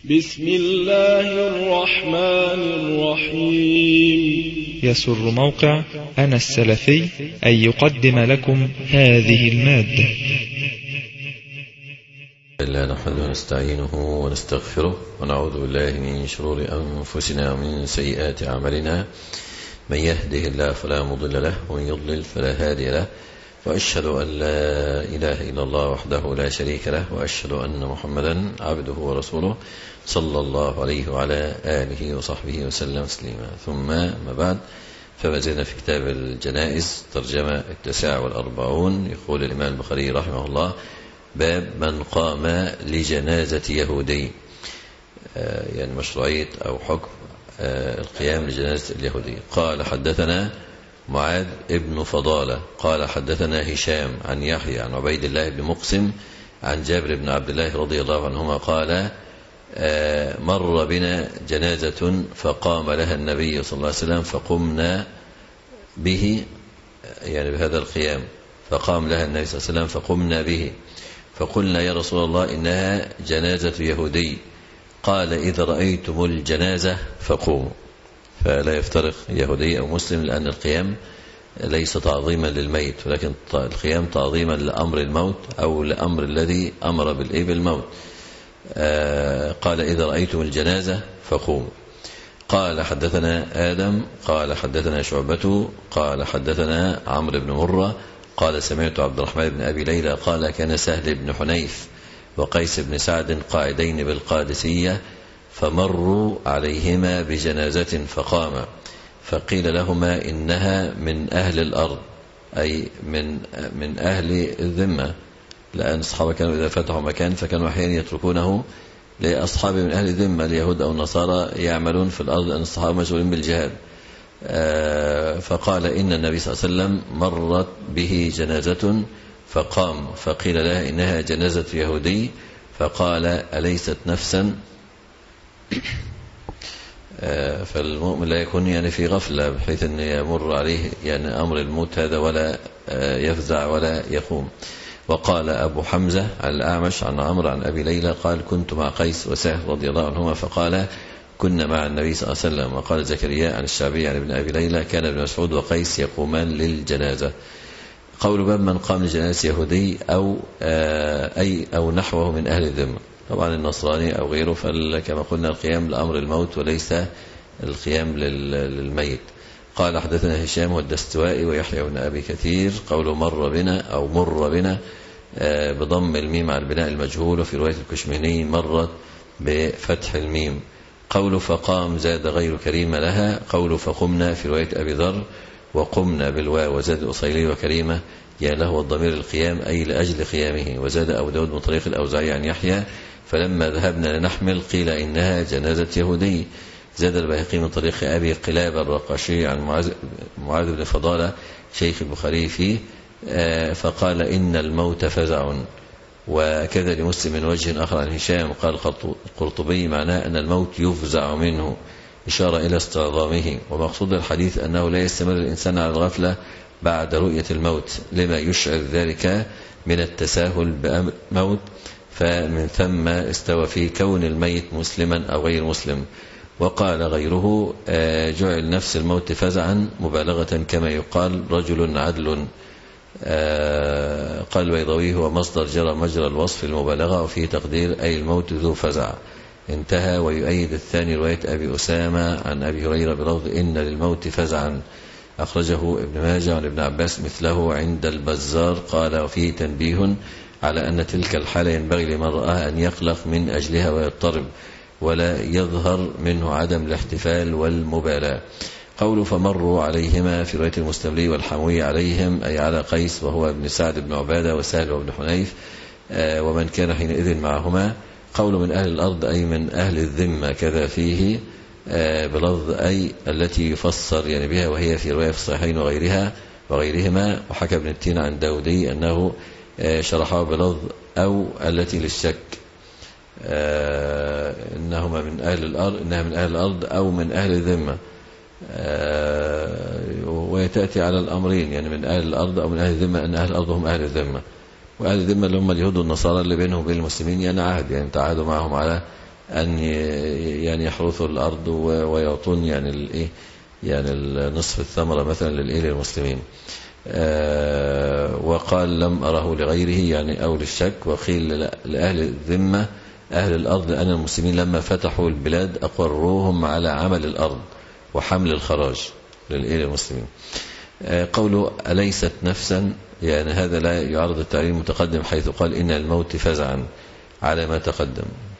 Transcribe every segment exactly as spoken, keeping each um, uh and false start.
بسم الله الرحمن الرحيم. يسر موقع أنا السلفي أن يقدم لكم هذه المادة. إلا نحمده ونستعينه ونستغفره ونعوذ بالله من شرور أنفسنا ومن سيئات أعمالنا، من يهده الله فلا مضل له ومن يضلل فلا هادي له، وأشهد أن لا إله إلا الله وحده لا شريك له، وأشهد أن محمدا عبده ورسوله صلى الله عليه وعلى آله وصحبه وسلم تسليما. ثم ما بعد، فما زلنا في كتاب الجنائز ترجمة التاسعة والأربعون. يقول الإمام البخاري رحمه الله: باب من قام لجنازة يهودي، يعني مشروعية أو حكم القيام لجنازة اليهودي. قال: حدثنا معاذ ابن فضالة قال: حدثنا هشام عن يحيى عن عبيد الله بن مقسم عن جابر بن عبد الله رضي الله عنهما قال: مر بنا جنازة فقام لها النبي صلى الله عليه وسلم فقمنا به، يعني بهذا القيام، فقام لها النبي صلى الله عليه وسلم فقمنا به، فقلنا: يا رسول الله إنها جنازة يهودي. قال: إذا رأيتم الجنازة فقوموا. فلا يفترق يهودي أو مسلم، لأن القيام ليس تعظيما للميت، ولكن القيام تعظيما لأمر الموت أو لأمر الذي أمر بالموت. قال: إذا رأيتم الجنازة فقوموا. قال: حدثنا آدم قال: حدثنا شعبة قال: حدثنا عمرو بن مرة قال: سمعت عبد الرحمن بن أبي ليلى قال: كان سهل بن حنيف وقيس بن سعد قاعدين بالقادسية، فمروا عليهما بجنازة فقاما، فقيل لهما: إنها من أهل الأرض، أي من من أهل الذمة، لأن الصحابة كانوا إذا فتحوا مكان فكانوا أحيانا يتركونه لأصحاب من أهل الذمة، اليهود أو النصارى يعملون في الأرض، لأن الصحابة مشغولين بالجهاد. فقال: إن النبي صلى الله عليه وسلم مرت به جنازة فقام، فقيل لها: إنها جنازة يهودي. فقال: أليست نفسا؟ فالمؤمن لا يكون يعني في غفلة بحيث أن يمر عليه يعني أمر الموت هذا ولا يفزع ولا يقوم. وقال أبو حمزة عن الأعمش عن عمرو عن أبي ليلى قال: كنت مع قيس وسهل رضي الله عنهما، فقال: كنا مع النبي صلى الله عليه وسلم. وقال زكريا عن الشعبي عن ابن أبي ليلى: كان ابن مسعود وقيس يقومان للجنازة. قول: باب من قام لجنازة يهودي أو أي أو نحوه من أهل الذمة، طبعا النصراني أو غيره، فكما قلنا القيام لأمر الموت وليس القيام للميت. قال: حدثنا هشام والدستوائي ويحيى بن أبي كثير قوله مر بنا أو مر بنا بضم الميم على البناء المجهول، وفي رواية الكشميني مرت بفتح الميم. قوله فقام زاد غير كريمة لها. قوله فقمنا في رواية أبي ذر وقمنا بالواو، وزاد أصيلي وكريمة يا له الضمير القيام أي لأجل قيامه. وزاد أبو داود من طريق الأوزاعي عن يحيى: فلما ذهبنا لنحمل قيل إنها جنازة يهودي. زاد البيهقي من طريق أبي قلابة الرقاشي عن معاذ, معاذ بن فضالة شيخ البخاري فيه فقال: إن الموت فزع. وكذا لمسلم من وجه آخر عن هشام قال القرطبي: معناه أن الموت يفزع منه، إشارة إلى استعظامه. ومقصود الحديث أنه لا يستمر الإنسان على الغفلة بعد رؤية الموت، لما يشعر ذلك من التساهل بأمر الموت، فمن ثم استوى في كون الميت مسلما أو غير مسلم. وقال غيره: جعل نفس الموت فزعا مبالغة، كما يقال رجل عدل. قال البيضاوي: هو مصدر جرى مجرى الوصف المبالغة، وفيه تقدير أي الموت ذو فزع. انتهى. ويؤيد الثاني رواية أبي أسامة عن أبي هريرة بلفظ إن للموت فزعا، أخرجه ابن ماجه عن ابن عباس مثله عند البزار. قال: وفيه تنبيه على أن تلك الحالة ينبغي لمن رآها أن يقلق من أجلها ويضطرب، ولا يظهر منه عدم الاحتفال والمبالاة. قول فمروا عليهما في رواية المستملي والحموي عليهم أي على قيس وهو ابن سعد بن عبادة وسهل وابن حنيف ومن كان حينئذ معهما. قول من أهل الأرض أي من أهل الذمة، كذا فيه بلفظ أي التي يفسر يعني بها، وهي في رواية في الصحيحين وغيرها وغيرهما. وحكى ابن التين عن داودي أنه شرحه بلفظ أو التي للشك، إنهما من أهل الأرض، إنها من أهل الأرض أو من أهل الذمة، ويتأتي على الأمرين، يعني من أهل الأرض أو من أهل الذمة، أن أهل الأرض هم أهل الذمة، وأهل الذمة اللي هم اليهود والنصارى اللي بينهم وبين المسلمين يعني عهد، يعني تعاهدوا معهم على أن يعني يحرثوا الأرض ويعطون يعني الإيه يعني نصف الثمرة مثلا للإيه للمسلمين. وقال لم أره لغيره يعني أو للشك. وقيل لأهل الذمة أهل الأرض لأن المسلمين لما فتحوا البلاد أقروهم على عمل الأرض وحمل الخراج للإيه للمسلمين. قوله أليست نفسا يعني هذا لا يعرض التعليل المتقدم حيث قال إن الموت فزعا على ما تقدم.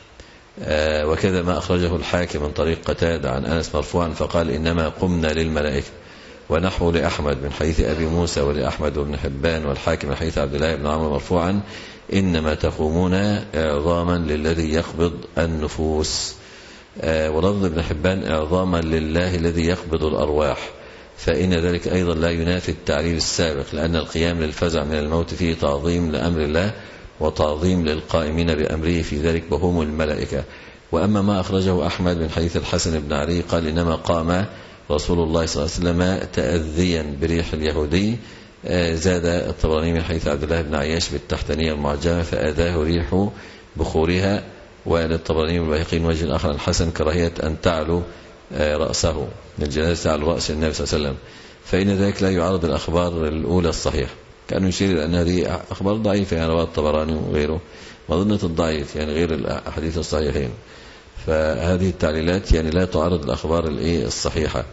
وكذا ما أخرجه الحاكم من طريق قتادة عن أنس مرفوعا فقال إنما قمنا للملائكة. ونحو لأحمد من حديث أبي موسى ولأحمد بن حبان والحاكم من حديث عبد الله بن عمرو مرفوعا إنما تقومون إعظاما للذي يقبض النفوس. ولفظ ابن حبان إعظاما لله الذي يقبض الأرواح، فإن ذلك أيضا لا ينافي التعليل السابق، لأن القيام للفزع من الموت فيه تعظيم لأمر الله وتعظيم للقائمين بأمره في ذلك وهم الملائكة. وأما ما أخرجه أحمد من حديث الحسن بن علي قال إنما قام رسول الله صلى الله عليه وسلم تأذيا بريح اليهودي. زاد الطبراني من حديث عبد الله بن عياش بالتحتانية المعجمة فأذاه ريح بخورها. وللطبراني والبيهقي من وجه آخر الحسن كراهية أن تعلو رأسه الجنازة تعلو رأس النبي صلى الله عليه وسلم، فإن ذلك لا يعارض الأخبار الأولى الصحيحة. كأنه يشير إلى أن هذه أخبار ضعيفة يعني رواه الطبراني وغيره مظنة الضعيف يعني غير الأحاديث الصحيحين، فهذه التعليلات يعني لا تعارض الأخبار الصحيحة.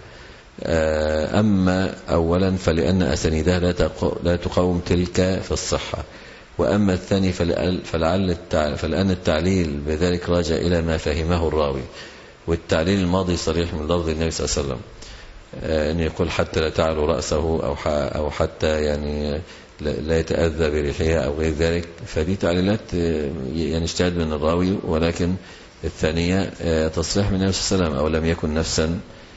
أما أولا فلأن أسانيدها لا تقاوم تلك في الصحة، وأما الثاني فلعل فلأن التعليل بذلك راجع إلى ما فهمه الراوي، والتعليل الماضي صريح من لفظ النبي صلى الله عليه وسلم أن يقول حتى لا تعلو رأسه أو حتى يعني لا يتأذى بريحها أو غير ذلك، فدي تعليلات يعني اجتهاد من الراوي، ولكن الثانية تصريح من النبي صلى الله عليه وسلم أو لم يكن نفسا،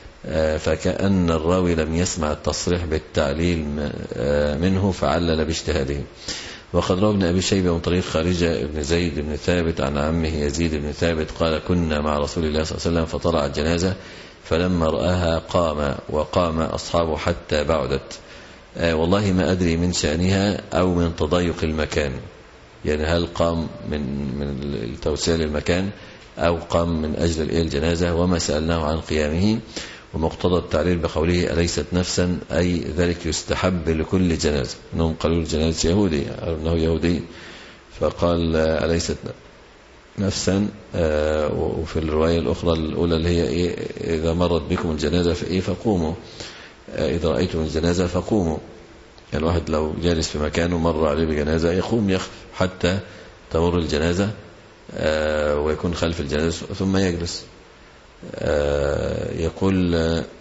فكأن الراوي لم يسمع التصريح بالتعليل منه فعلل باجتهاده. وقد روى ابن أبي شيبة من طريق خارجة ابن زيد بن ثابت عن عمه يزيد بن ثابت قال كنا مع رسول الله صلى الله عليه وسلم فطلع الجنازة فلما رآها قام وقام أصحابه حتى بعدت. آه والله ما أدري من شأنها أو من تضيق المكان، يعني هل قام من من التوسيع للمكان أو قام من أجل الجنازة، وما سألناه عن قيامه. ومقتضى التعليل بقوله أليست نفسا أي ذلك يستحب لكل جنازة، أنهم قالوا الجنازة يهودي أنه يهودي فقال أليست نفسا. آه وفي الرواية الأخرى الأولى اللي هي إيه إذا مرت بكم الجنازة فإيه فقوموا، آه إذا رأيتم الجنازة فقوموا. يعني الواحد لو جالس في مكانه مر عليه بجنازة يقوم يخف حتى تمر الجنازة آه ويكون خلف الجنازة ثم يجلس. آه يقول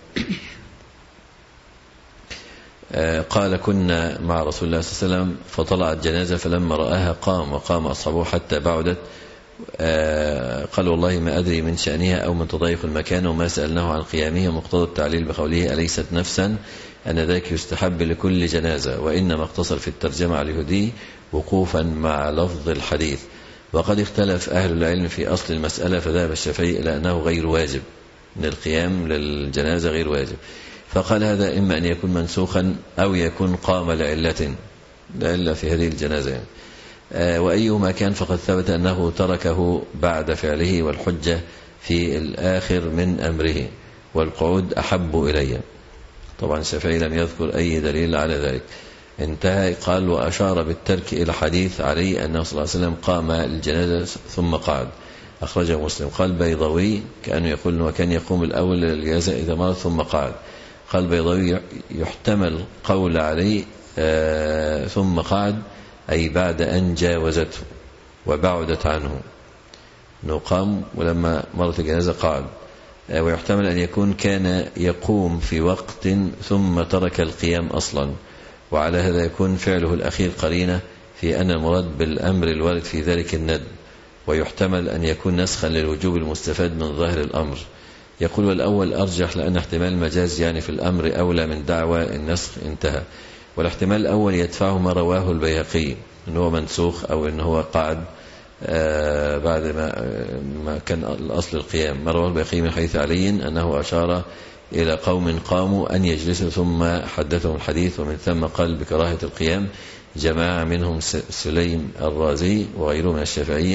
آه قال كنا مع رسول الله صلى الله عليه وسلم فطلعت جنازة فلما رآها قام وقام أصحابه حتى بعدت. آه قال والله ما أدري من شأنها أو من تضيق المكان وما سألناه عن قيامه. مقتضى التعليل بقوله أليست نفسا أن ذاك يستحب لكل جنازة، وإنما اقتصر في الترجمة على اليهودي وقوفا مع لفظ الحديث. وقد اختلف أهل العلم في أصل المسألة، فذهب الشافعي إلى أنه غير واجب، من القيام للجنازة غير واجب، فقال هذا إما أن يكون منسوخا أو يكون قام لعلة لعلة في هذه الجنازة يعني. آه وأيهما كان فقد ثبت أنه تركه بعد فعله، والحجة في الآخر من أمره، والقعود أحب إلي. طبعا الشافعي لم يذكر أي دليل على ذلك. انتهى قال وأشار بالترك إلى حديث علي أنه صلى الله عليه وسلم قام الجنازة ثم قعد، أخرجه مسلم. قال بيضوي كأنه يقول وكان يقوم الأول للجنازة إذا مرض ثم قعد. قال بيضوي يحتمل قول علي آه ثم قعد أي بعد أن جاوزته وبعدت عنه، أنه قام ولما مرت الجنازة قعد. آه ويحتمل أن يكون كان يقوم في وقت ثم ترك القيام أصلا، وعلى هذا يكون فعله الأخير قرينة في أن المراد بالأمر الوارد في ذلك الند. ويحتمل أن يكون نسخا للوجوب المستفاد من ظاهر الأمر. يقول والأول أرجح لأن احتمال المجاز يعني في الأمر أولى من دعوى النسخ. انتهى. والاحتمال الأول يدفعه ما رواه البيهقي أنه هو منسوخ أو أنه هو قعد آه بعد ما, ما كان الأصل القيام. ما رواه البيهقي من حديث علي أنه أشار إلى قوم قاموا أن يجلسوا ثم حدثهم الحديث، ومن ثم قال بكراهة القيام جماعة منهم سليم الرازي وغيره من الشافعية.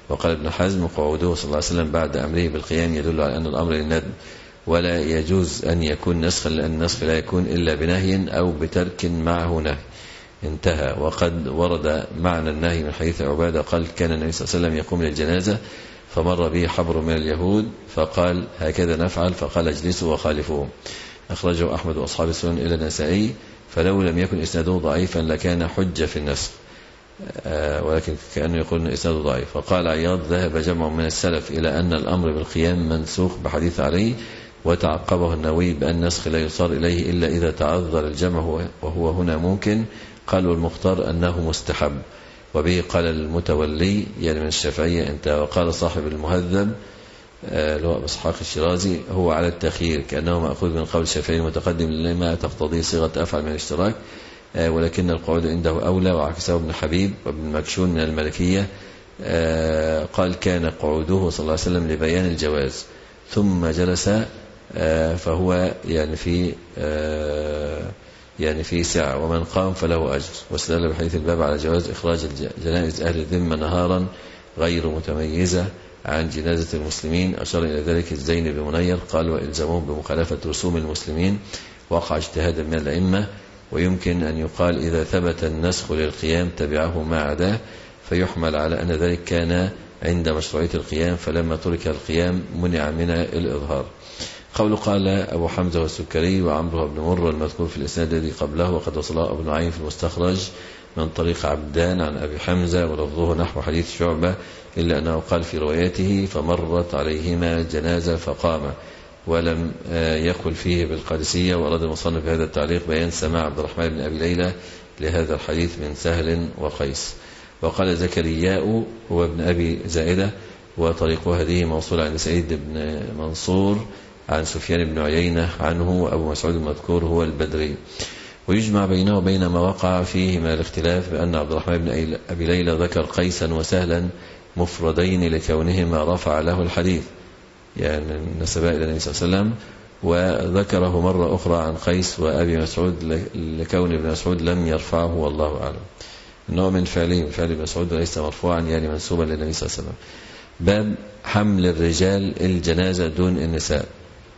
وقال ابن حزم قعوده صلى الله عليه وسلم بعد أمره بالقيام يدل على أن الأمر للندب ولا يجوز أن يكون نسخا، لأن النسخ لا يكون إلا بنهي أو بترك معه نهي. انتهى. وقد ورد معنى النهي من حديث عبادة قال كان النبي صلى الله عليه وسلم يقوم للجنازة فمر به حبر من اليهود فقال هكذا نفعل، فقال اجلسوا وخالفوهم. أخرجه أحمد وأصحاب السنن إلى النسائي، فلو لم يكن إسناده ضعيفا لكان حجة في النسخ، آه ولكن كأنه يقول أن إسناده ضعيف. فقال عياض ذهب جمع من السلف إلى أن الأمر بالقيام منسوخ بحديث علي، وتعقبه النووي بأن النسخ لا يصار إليه إلا إذا تعذر الجمع وهو هنا ممكن. قال والمختار أنه مستحب، وبه قال المتولي يعني من الشافعية انتهى. وقال صاحب المهذب اللي هو إسحاق الشيرازي هو على التخيير كأنه مأخوذ من قول الشافعي المتقدم لما تقتضي صيغة أفعل من الاشتراك، ولكن القعود عنده أولى، وعكسه ابن حبيب وابن مكشون من المالكية. قال كان قعوده صلى الله عليه وسلم لبيان الجواز ثم جلس، فهو يعني في يعني في ساعة، ومن قام فله أجر. واستدل بحديث الباب على جواز إخراج جنائز أهل الذمة نهارا غير متميزة عن جنازة المسلمين. أشار إلى ذلك الزين بن منير قال وإلزامهم بمخالفة رسوم المسلمين وقع اجتهادا من الأئمة. ويمكن أن يقال إذا ثبت النسخ للقيام تبعه ما عداه، فيحمل على أن ذلك كان عند مشروعية القيام، فلما ترك القيام منع من الإظهار. قول قال أبو حمزة والسكري وعمرو بن مر المذكور في الإسناد الذي قبله، وقد وصله ابن عين في المستخرج من طريق عبدان عن أبي حمزة ولفظه نحو حديث شعبة، إلا أنه قال في روايته فمرت عليهما جنازة فقام، ولم يقل فيه بالقادسية. وأراد المصنف بهذا التعليق بيان سماع عبد الرحمن بن أبي ليلى لهذا الحديث من سهل وقيس. وقال زكرياء هو ابن أبي زائدة وطريق هذه موصول عن سعيد بن منصور عن سفيان بن عيينة عنه، وأبو مسعود المذكور هو البدري. ويجمع بينه وبين ما وقع فيه من الاختلاف بأن عبد الرحمن بن أبي ليلى ذكر قيسا وسهلا مفردين لكونهما رفع له الحديث، يعني نسبا إلى النبي صلى الله عليه وسلم، وذكره مرة أخرى عن قيس وأبي مسعود لكون ابن مسعود لم يرفعه والله أعلم. إنه من فعله فعل ابن مسعود ليس مرفوعا يعني منسوبا للنبي صلى الله عليه وسلم. باب حمل الرجال الجنازة دون النساء.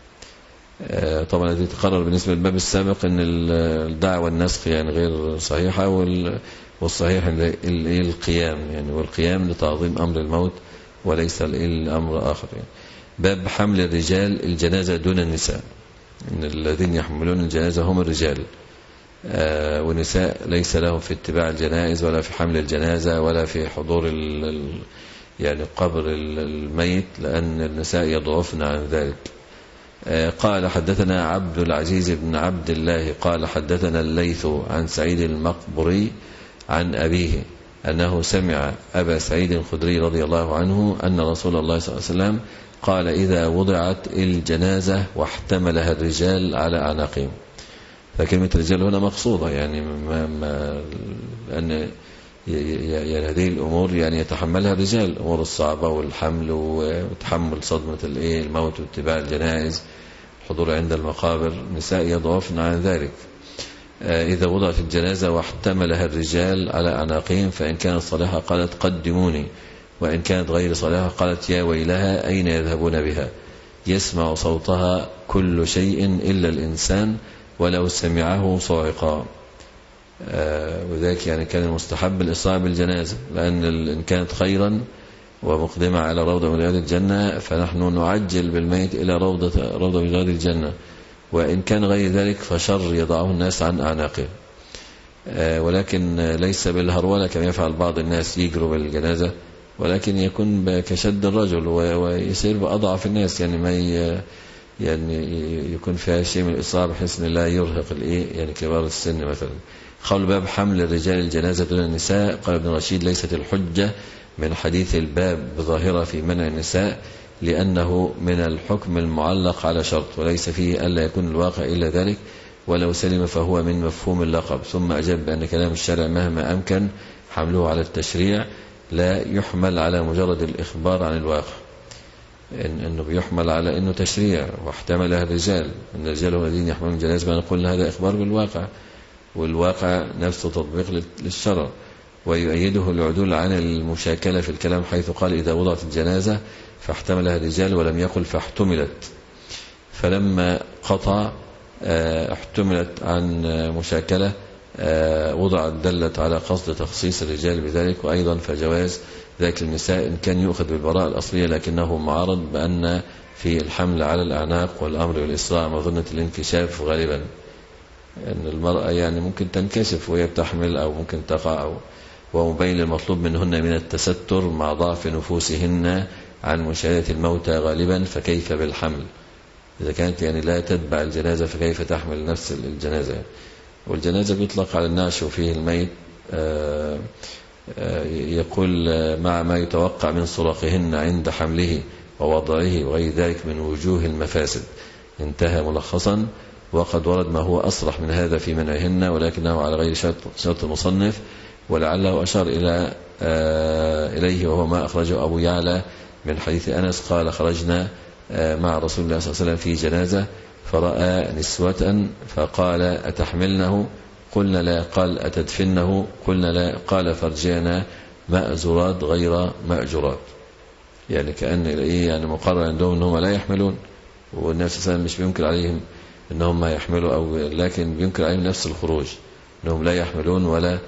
طبعا الذي تقرر بالنسبة للباب السابق أن الدعوة النسخ يعني غير صحيحة، والصحيح القيام يعني، والقيام لتعظيم أمر الموت وليس الأمر آخر يعني. باب حمل الرجال الجنازة دون النساء، إن الذين يحملون الجنازة هم الرجال، والنساء ليس لهم في اتباع الجنائز ولا في حمل الجنازة ولا في حضور ال يعني قبر الميت، لأن النساء يضعفن عن ذلك. قال حدثنا عبد العزيز بن عبد الله قال حدثنا الليث عن سعيد المقبري عن أبيه أنه سمع أبا سعيد الخدري رضي الله عنه أن رسول الله صلى الله عليه وسلم قال إذا وضعت الجنازة واحتملها الرجال على أعناقهم. فكلمة الرجال هنا مقصودة يعني ما ما لأن يعني هذه الأمور يعني يتحملها الرجال، الأمور الصعبة والحمل وتحمل صدمة الموت واتباع الجنائز، الحضور عند المقابر. النساء يضعفن عن ذلك. إذا وضعت الجنازة واحتملها الرجال على أعناقهم، فإن كانت صالحة قالت قدموني، وإن كانت غير صالحة قالت يا ويلها أين يذهبون بها، يسمع صوتها كل شيء إلا الإنسان ولو سمعه صاعقا. وذلك يعني كان المستحب الإسراع بالجنازة، لأن إن كانت خيرا ومقدمة على روضة من رياض الجنة فنحن نعجل بالميت إلى روضة روضة من رياض الجنة، وإن كان غير ذلك فشر يضعه الناس عن أعناقه. ولكن ليس بالهرولة كما يفعل بعض الناس يجروا بالجنازة، ولكن يكون كشد الرجل ويصير بأضعف الناس، يعني ما يعني يكون فيها شيء من الإسراع بحيث لا يرهق الإيه يعني كبار السن مثلا. قول باب حمل الرجال الجنازة دون النساء. قال ابن رشيد ليست الحجة من حديث الباب بظاهرة في منع النساء، لأنه من الحكم المعلق على شرط وليس فيه ألا يكون الواقع إلا ذلك، ولو سلم فهو من مفهوم اللقب. ثم أجاب بأن كلام الشرع مهما أمكن حمله على التشريع لا يحمل على مجرد الإخبار عن الواقع، إن أنه بيحمل على أنه تشريع واحتملها الرجال، أن الرجال هم الذين يحملون الجنازة، نقول هذا إخبار بالواقع، والواقع نفسه تطبيق للشرع. ويؤيده العدول عن المشاكلة في الكلام حيث قال إذا وضعت الجنازة فاحتملها الرجال ولم يقل فاحتملت، فلما قطع احتملت عن مشاكلة وضعت دلت على قصد تخصيص الرجال بذلك. وأيضا فجواز ذلك النساء إن كان يؤخذ بالبراءة الأصلية لكنه معارض بأن في الحمل على الأعناق والأمر بالإسراع مظنة الانكشاف غالبا، أن المرأة يعني ممكن تنكشف وهي بتحمل أو ممكن تقع، أو ومبين المطلوب منهن من التستر مع ضعف نفوسهن عن مشاهدة الموتى غالبا، فكيف بالحمل؟ إذا كانت يعني لا تتبع الجنازة فكيف تحمل نفس الجنازة؟ والجنازة بيطلق على النعش وفيه الميت. آآ آآ يقول مع ما يتوقع من صراخهن عند حمله ووضعه وغير ذلك من وجوه المفاسد. انتهى ملخصا. وقد ورد ما هو أصرح من هذا في منعهن ولكنه على غير شرط المصنف، ولعله أشار إلى إليه وهو ما أخرجه أبو يعلى من حديث أنس قال خرجنا مع رسول الله صلى الله عليه وسلم في جنازة فرأى نسوة فقال أتحملنه؟ قلنا لا. قال أتدفنه؟ قلنا لا. قال فارجعنا مأزورات غير مأجورات. يعني كأن إيه يعني مقرر عندهم أنهم لا يحملون، والنبي صلى الله عليه وسلم مش بينكر عليهم أنهم ما يحملوا، أو لكن بينكر عليهم نفس الخروج أنهم لا يحملون ولا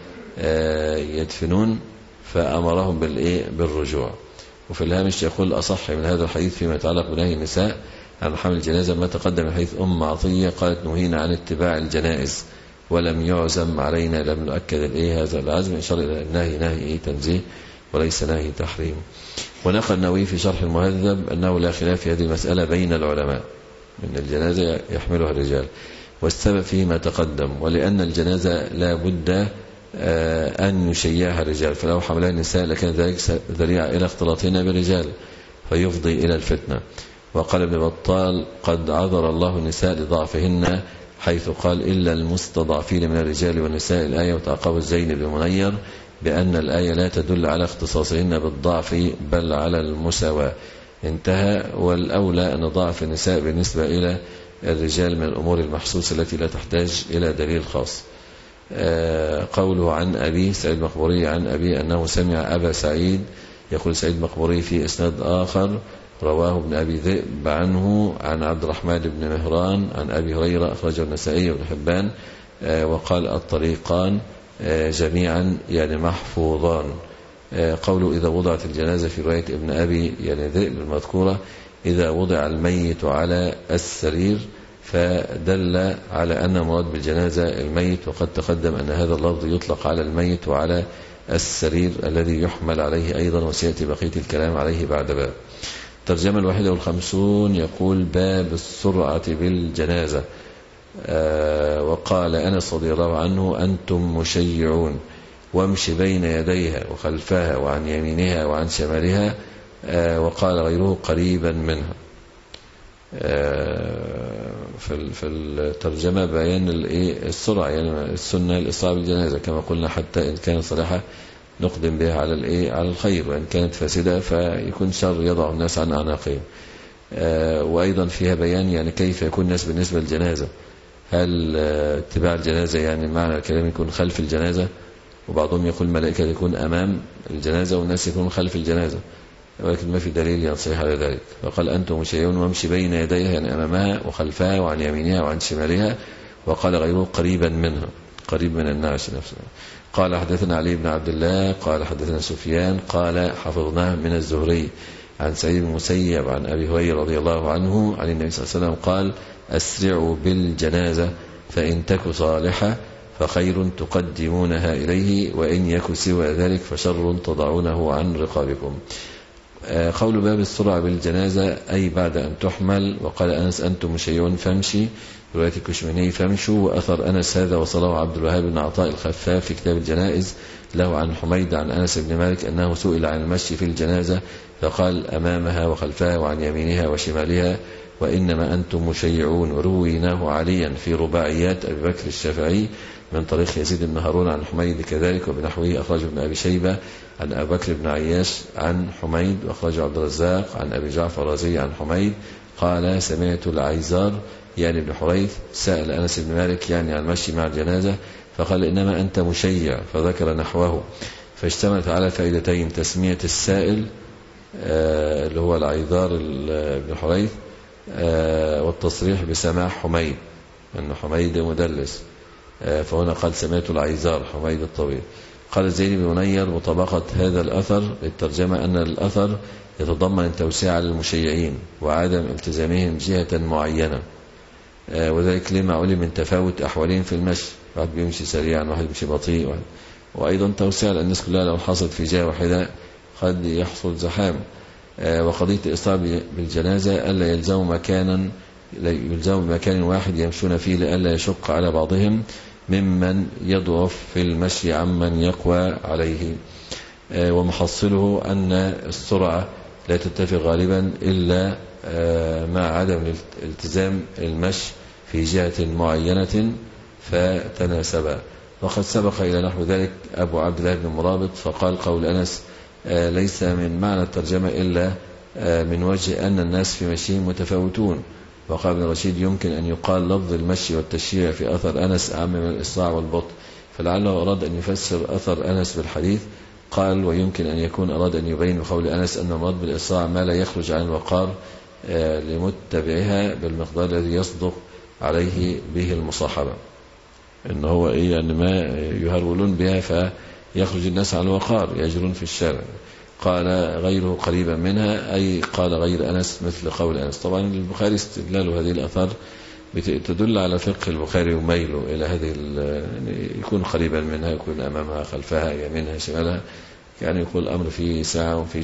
يدفنون، فأمرهم بالإيه بالرجوع. وفي الهامش يقول أصح من هذا الحديث فيما يتعلق بنهي النساء عن حمل الجنازة ما تقدم من حديث أم عطية قالت نهينا عن اتباع الجنائز ولم يعزم علينا، لم نؤكد الإيه هذا العزم، إشار إلى النهي نهي إيه تنزيه وليس نهي تحريم. ونقل النووي في شرح المهذب أنه لا خلاف في هذه المسألة بين العلماء من الجنازة يحملها الرجال، والسبب فيه ما تقدم، ولأن الجنازة لا بد أن يشيعها الرجال، فلو حملها النساء لكان ذلك ذريعة إلى اختلاطهن بالرجال فيفضي إلى الفتنة. وقال ابن بطال قد عذر الله النساء لضعفهن حيث قال إلا المستضعفين من الرجال والنساء الآية، وتعقب الزين بن منير بأن الآية لا تدل على اختصاصهن بالضعف بل على المساواة. انتهى. والأولى أن ضعف النساء بالنسبة إلى الرجال من الأمور المحسوسة التي لا تحتاج إلى دليل خاص. قوله عن أبي سعيد مقبوري عن أبي أنه سمع أبا سعيد يقول سعيد مقبوري في إسناد آخر رواه ابن أبي ذئب عنه عن عبد الرحمن بن مهران عن أبي هريرة أخرجه النسائي وابن حبان، وقال الطريقان جميعا يعني محفوظان. قوله إذا وضعت الجنازة في رواية ابن أبي يعني ذئب المذكورة إذا وضع الميت على السرير، فدل على أن مراد بالجنازة الميت، وقد تقدم أن هذا اللفظ يطلق على الميت وعلى السرير الذي يحمل عليه أيضا، وسيأتي بقية الكلام عليه بعد باب. ترجمة الواحدة والخمسون يقول باب السرعة بالجنازة. آه وقال أنس رضي الله عنه أنتم مشيعون وامشي بين يديها وخلفها وعن يمينها وعن شمالها. آه وقال غيره قريبا منها. آه في الترجمة بيان السرعة يعني السنة الإسراع بالجنازة كما قلنا، حتى إن كانت صالحة نقدم بها على الايه على الخير، وإن كانت فاسدة فيكون شر يضع الناس عن أعناقهم. آه وأيضا فيها بيان يعني كيف يكون الناس بالنسبة للجنازة. هل آه اتباع الجنازة يعني معنى الكلام يكون خلف الجنازة، وبعضهم يقول الملائكة يكون أمام الجنازة والناس يكون خلف الجنازة، ولكن ما في دليل ينصح على ذلك. فقال أنتم مشيعون وامشي بين يديها يعني أمامها وخلفها وعن يمينها وعن شمالها. وقال غيره قريبا منها، قريب من النعش نفسه. قال حدثنا علي بن عبد الله قال حدثنا سفيان قال حفظناه من الزهري عن سعيد بن المسيب عن أبي هريرة رضي الله عنه عن النبي صلى الله عليه وسلم قال أسرعوا بالجنازة فإن تك صالحة فخير تقدمونها إليه، وإن يك سوى ذلك فشر تضعونه عن رقابكم. قول باب السرعة بالجنازة أي بعد أن تحمل. وقال أنس أنتم مشيعون فامشي، رواية الكشميني فامشوا. وأثر أنس هذا وصله عبد الوهاب بن عطاء الخفاف في كتاب الجنائز له عن حميد عن أنس بن مالك أنه سئل عن المشي في الجنازة فقال أمامها وخلفها وعن يمينها وشمالها وإنما أنتم مشيعون. ورويناه عليا في رباعيات أبي بكر الشافعي من طريق يزيد بن هارون عن حميد كذلك، وبنحوه أخرجه ابن أبي شيبة عن أبي بكر بن عياش عن حميد، وأخرجه عبد الرزاق عن أبي جعفر الرازي عن حميد قال سمعت العيزار يعني ابن حريث سأل أنس بن مالك يعني عن المشي مع الجنازة فقال إنما أنت مشيع، فذكر نحوه. فاشتملت على فائدتين: تسمية السائل آه اللي هو العيذار بن حريث، آه والتصريح بسماع حميد، أن حميد مدلس، آه فهنا قال سمعت العيذار حميد الطويل. قال زيد بن منير: مطابقة هذا الأثر للترجمة أن الأثر يتضمن التوسيع على المشيعين وعدم التزامهم جهة معينة، آه وذلك لما علم من تفاوت أحوالهم في المشي، واحد بيمشي سريعا واحد بيمشي بطيء واحد. وأيضا توسيع الناس كلها لو حصلت في جهة واحدة قد يحصل زحام. آه وقضية الإسراع بالجنازة ألا يلزم مكانا يلزم بمكان واحد يمشون فيه لألا يشق على بعضهم ممن يضعف في المشي عمن يقوى عليه. آه ومحصله أن السرعة لا تتفق غالبا إلا آه مع عدم التزام المشي في جهة معينة فتناسبا. وقد سبق إلى نحو ذلك أبو عبد الله بن مرابط فقال: قول أنس آه ليس من معنى الترجمة إلا آه من وجه أن الناس في مشيهم متفاوتون. وقال ابن رشيد: يمكن أن يقال لفظ المشي والتشيع في أثر أنس أعم من الإسراع والبطء، فلعله أراد أن يفسر أثر أنس بالحديث. قال: ويمكن أن يكون أراد أن يبين بقول أنس أن المراد بالإسراع ما لا يخرج عن الوقار آه لمتبعها بالمقدار الذي يصدق عليه به المصاحبة، إن هو إيه يعني ما يهرولون بها فيخرج الناس عن الوقار يجرون في الشارع. قال غيره قريبا منها، أي قال غير أنس مثل قول أنس. طبعا البخاري استدلاله هذه الأثار تدل على فقه البخاري وميله إلى هذه يعني يكون قريبا منها، يكون أمامها خلفها يمينها شمالها، يعني يكون الأمر في ساعة وفي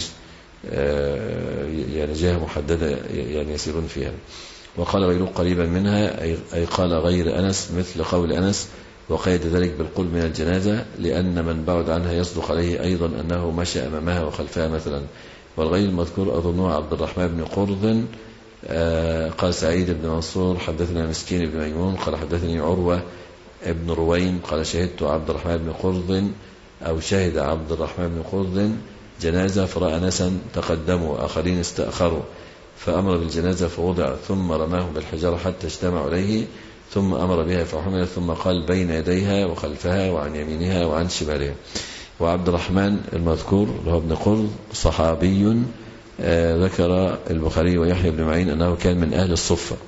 يعني جهة محددة يعني يسيرون فيها. وقال غيره قريبا منها أي قال غير أنس مثل قول أنس، وقيد ذلك بالقرب من الجنازة لأن من بعد عنها يصدق عليه أيضا أنه مشى أمامها وخلفها مثلا. والغير المذكور أظنه عبد الرحمن بن قرظ. آه قال سعيد بن منصور: حدثنا مسكين بن ميمون قال حدثني عروة ابن رويم قال شهدت عبد الرحمن بن قرظ أو شهد عبد الرحمن بن قرظ جنازة فرأى ناسا تقدموا آخرين استأخروا، فأمر بالجنازة فوضع ثم رماهم بالحجارة حتى اجتمعوا عليه، ثم أمر بها فحملت، ثم قال بين يديها وخلفها وعن يمينها وعن شمالها. وعبد الرحمن المذكور له ابن قرظ صحابي، آه ذكر البخاري ويحيى بن معين أنه كان من أهل الصفة،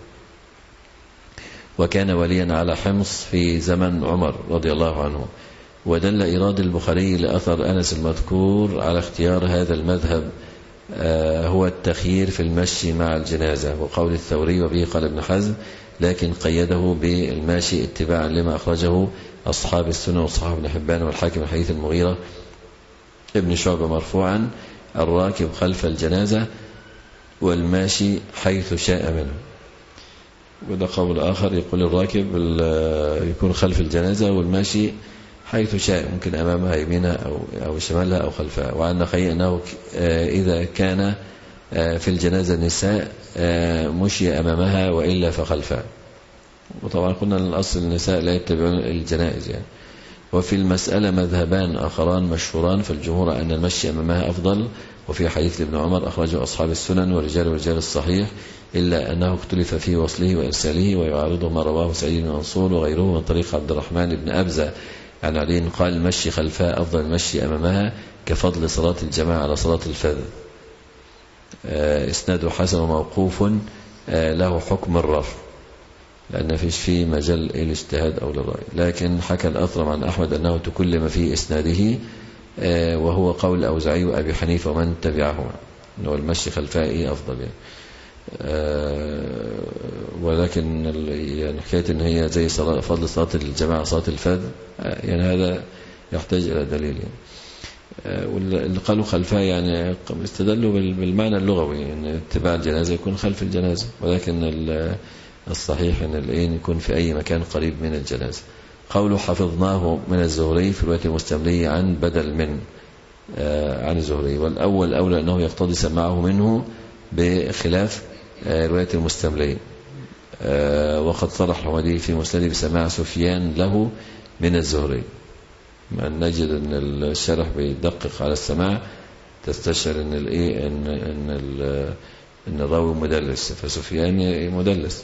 وكان وليا على حمص في زمن عمر رضي الله عنه. ودل إيراد البخاري لأثر أنس المذكور على اختيار هذا المذهب آه هو التخيير في المشي مع الجنازة، وقول الثوري وبه قال ابن حزم، لكن قيده بالماشي اتباعا لما أخرجه أصحاب السنة وصحاب ابن حبان والحاكم حديث المغيرة ابن شعبة مرفوعا: الراكب خلف الجنازة والماشي حيث شاء منه. وده قول آخر يقول الراكب يكون خلف الجنازة والماشي حيث شاء، ممكن أمامها يمينها أو أو شمالها أو خلفها. وعن نخعي أنه إذا كان في الجنازة النساء مشي أمامها وإلا فخلفها. وطبعا قلنا الأصل النساء لا يتبعون الجنائز يعني. وفي المسألة مذهبان آخران مشهوران، فالجمهور أن المشي أمامها أفضل، وفي حديث ابن عمر أخرجه أصحاب السنن ورجال ورجال الصحيح، إلا أنه اختلف في وصله وإرساله، ويعارضه ما رواه سعيد بن منصور وغيره من طريق عبد الرحمن بن أبزة عن علي قال: المشي خلفها أفضل المشي أمامها كفضل صلاة الجماعة على صلاة الفذ. إسناده حسن وموقوف له حكم الرفع، لأن فيش فيه مجال الاجتهاد أو للرأي. لكن حكى الأثرم عن أحمد أنه تكلم في إسناده، وهو قول الأوزاعي وأبي حنيفة ومن تبعهما، أنه المشي خلفها أفضل يعني. ولكن يعني حكاية أن هي زي صلاة فضل صلاة الجماعة صلاة الفذ، يعني هذا يحتاج إلى دليل يعني. واللي قالوا خلفها يعني استدلوا بالمعنى اللغوي ان يعني اتباع الجنازة يكون خلف الجنازة، ولكن الصحيح ان العين يكون في أي مكان قريب من الجنازة. قوله حفظناه من الزهري في رواية المستملي عن بدل من عن الزهري، والأول أولى أنه يقتضي سماعه منه بخلاف رواية المستملي. وقد صرح الحمدي في مسنده بسماع سفيان له من الزهري، مع نجد ان الشرح بيدقق على السماع تستشعر ان الايه ان ان ان الراوي مدلس، فسفيان مدلس.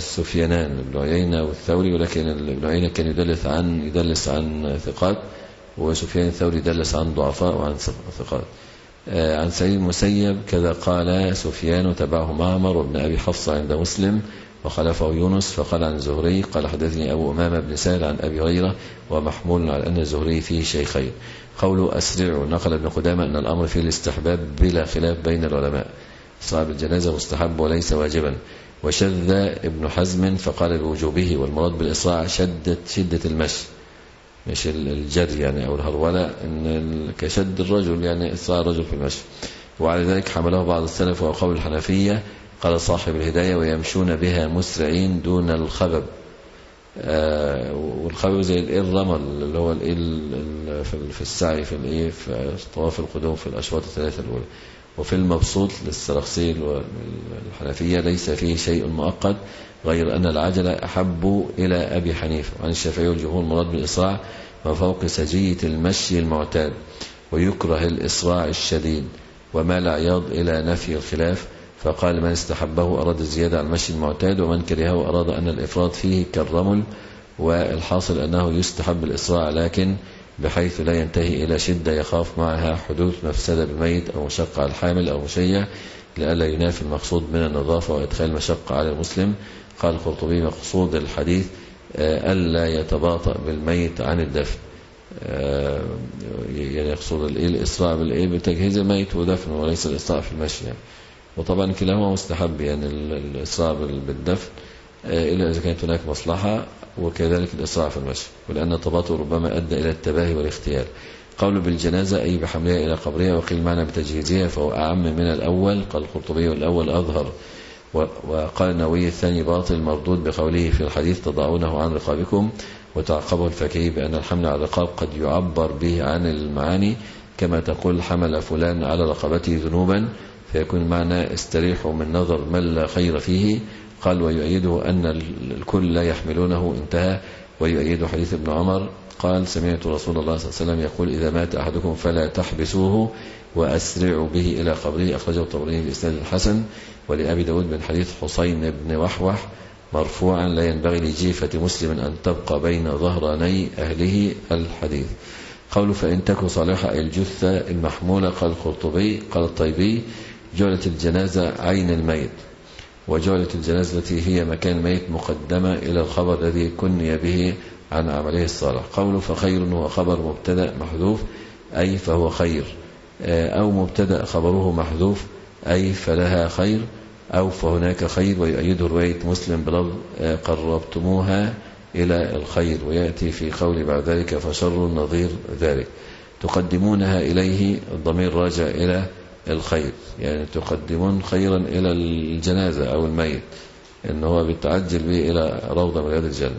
السفيانان ابن عيينة والثوري، ولكن ابن عيينة كان يدلس عن يدلس عن ثقات، وسفيان الثوري دلس عن ضعفاء وعن ثقات. عن سعيد المسيب كذا قال سفيان وتبعه معمر وابن أبي حفص عند مسلم وخلفه يونس. فقال عن الزهري قال حدثني أبو أمامة بن سهل عن أبي هريرة ومحمول على أن الزهري فيه شيخين. قوله أسرعوا نقل ابن قدامة أن الأمر فيه الاستحباب بلا خلاف بين العلماء، صاحب الجنازة مستحب وليس واجبا. وشذ ابن حزم فقال بوجوبه، والمراد بالإسراع شدة شدة المشي مش الجري يعني أو الهرولة، إن كشد الرجل يعني إسراع الرجل في المشي. وعلى ذلك حمله بعض السلف وقول الحنفية قال صاحب الهداية ويمشون بها مسرعين دون الخبب. آه والخبب زي الرمل اللي هو في السعي في الايه في طواف القدوم في الأشواط الثلاثة الأولى. وفي المبسوط للسرخسي والحنفية ليس فيه شيء مؤقت غير أن العجلة أحب إلى أبي حنيفة. وعن الشافعي والجمهور المراد بالإسراع ما فوق سجية المشي المعتاد، ويكره الإسراع الشديد، ومال عياض إلى نفي الخلاف فقال من استحبه أراد الزيادة على المشي المعتاد، ومن كرهه أراد أن الإفراط فيه كالرمل. والحاصل أنه يستحب الإسراع لكن بحيث لا ينتهي إلى شدة يخاف معها حدوث مفسدة بميت أو مشقة على الحامل أو مشيع، لئلا ينافي المقصود من النظافة وإدخال مشقة على المسلم. قال القرطبي مقصود الحديث ألا يتباطأ بالميت عن الدفن، يعني يقصد الإسراع بالإيه بتجهيز الميت ودفن وليس الإسراع في المشي يعني. وطبعا كلاهما مستحب يعني الإسراع بالدفن إلا إذا كانت هناك مصلحة، وكذلك الإسراع في المشي، ولأن التباطؤ ربما أدى إلى التباهي والاختيال. قول بالجنازة أي بحملها إلى قبرها، وقيل معنى بتجهيزها فهو أعم من الأول. قال القرطبي والأول أظهر. وقال النووي الثاني باطل مردود بقوله في الحديث تضعونه عن رقابكم، وتعقبه الفكهي بأن الحمل على الرقاب قد يعبر به عن المعاني، كما تقول حمل فلان على رقبته ذنوبا، فيكون المعنى استريحوا من نظر من لا خير فيه. قال ويؤيده أن الكل لا يحملونه انتهى. ويؤيده حديث ابن عمر قال سمعت رسول الله صلى الله عليه وسلم يقول إذا مات أحدكم فلا تحبسوه وأسرعوا به إلى قبره، أخرجه الطبراني بإسناد الحسن. ولأبي داود من حديث حسين بن وحوح مرفوعا لا ينبغي لجيفة مسلم أن تبقى بين ظهراني أهله الحديث. قوله فإن تكن صالحة أي الجثة المحمولة. قال القرطبي قال الطيبي جعلت الجنازة عين الميت، وجعلت الجنازة التي هي مكان الميت مقدمة إلى الخبر الذي كني به عن عمله الصالح. قوله فخير هو خبر مبتدأ محذوف أي فهو خير، أو مبتدأ خبره محذوف أي فلها خير، أو فهناك خير. ويؤيده رواية مسلم بلفظ قربتموها إلى الخير، ويأتي في قول بعد ذلك فشر نظير ذلك. تقدمونها إليه الضمير راجع إلى الخير، يعني تقدمون خيرا إلى الجنازة أو الميت، إنه هو بيتعجل به إلى روضة من رياض الجنة.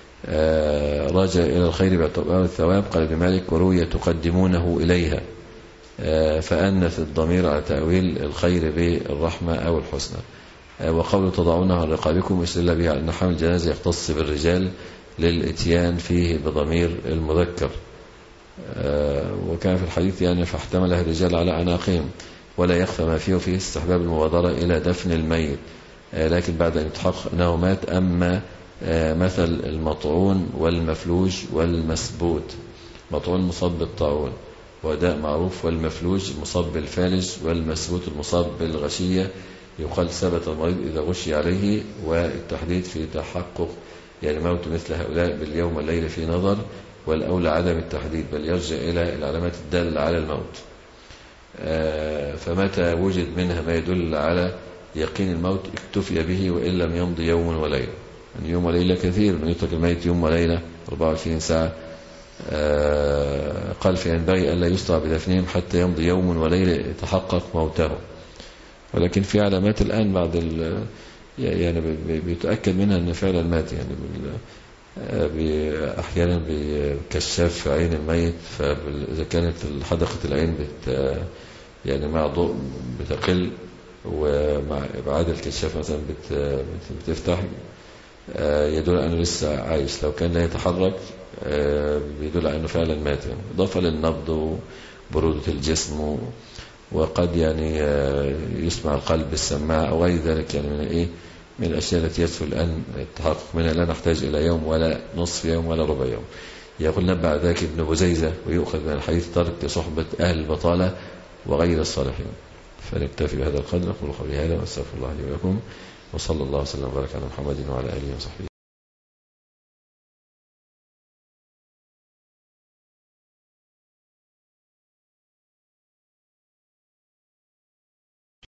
آه راجع إلى الخير باعتبار الثواب. قال ابن مالك وروي تقدمونه إليها، آه فأنث الضمير على تأويل الخير بالرحمة أو الحسنى. آه وقول تضعونها عن رقابكم استدل به على أن حمل الجنازة يختص بالرجال للإتيان فيه بضمير المذكر. آه وكان في الحديث يعني فاحتملها الرجال على أعناقهم، ولا يخفى ما فيه في استحباب المبادرة إلى دفن الميت، آه لكن بعد أن يتحقق أنه مات. أما آه مثل المطعون والمفلوج والمسبوت، مطعون مصاب بالطاعون وداء معروف، والمفلوج مصاب بالفالج، والمسبوت المصاب بالغشية. يقال ثبت المريض إذا غشي عليه، والتحديد في تحقق يعني موت مثل هؤلاء باليوم والليل في نظر، والأولى عدم التحديد بل يرجع إلى العلامات الدالة على الموت. آه فمتى وجد منها ما يدل على يقين الموت اكتفي به، وإن لم يمضي يوم وليلة. يعني يوم وليلة كثير من يترك الميت يوم وليلة أربعة وعشرين ساعة. آه قال فينبغي ألا يسرع بدفنهم حتى يمضي يوم وليلة يتحقق موته. ولكن في علامات الآن بعد يعني بيتأكد منها أن فعلا مات، يعني أحيانا بكشاف في عين الميت، فإذا كانت حدقة العين بت يعني مع ضوء بتقل، ومع إبعاد الكشاف مثلا بت بتفتح، يدل أنه لسه عايش. لو كان لا يتحرك بيدل أنه فعلا مات، يعني إضافة للنبض وبرودة الجسم، وقد يعني يسمع القلب بالسماعة أو غير ذلك، يعني من إيه من الأشياء التي يسهل أن التحقق منها لا نحتاج إلى يوم ولا نصف يوم ولا ربع يوم. يقول نبع ذاك ابن بزيزة ويؤخذ من الحديث ترك صحبة أهل البطالة وغير الصالحين. فنكتفي بهذا القدر. أقول قولي هذا وأستغفر الله لي ولكم، وصلى الله وسلم وبارك على محمد وعلى آله وصحبه.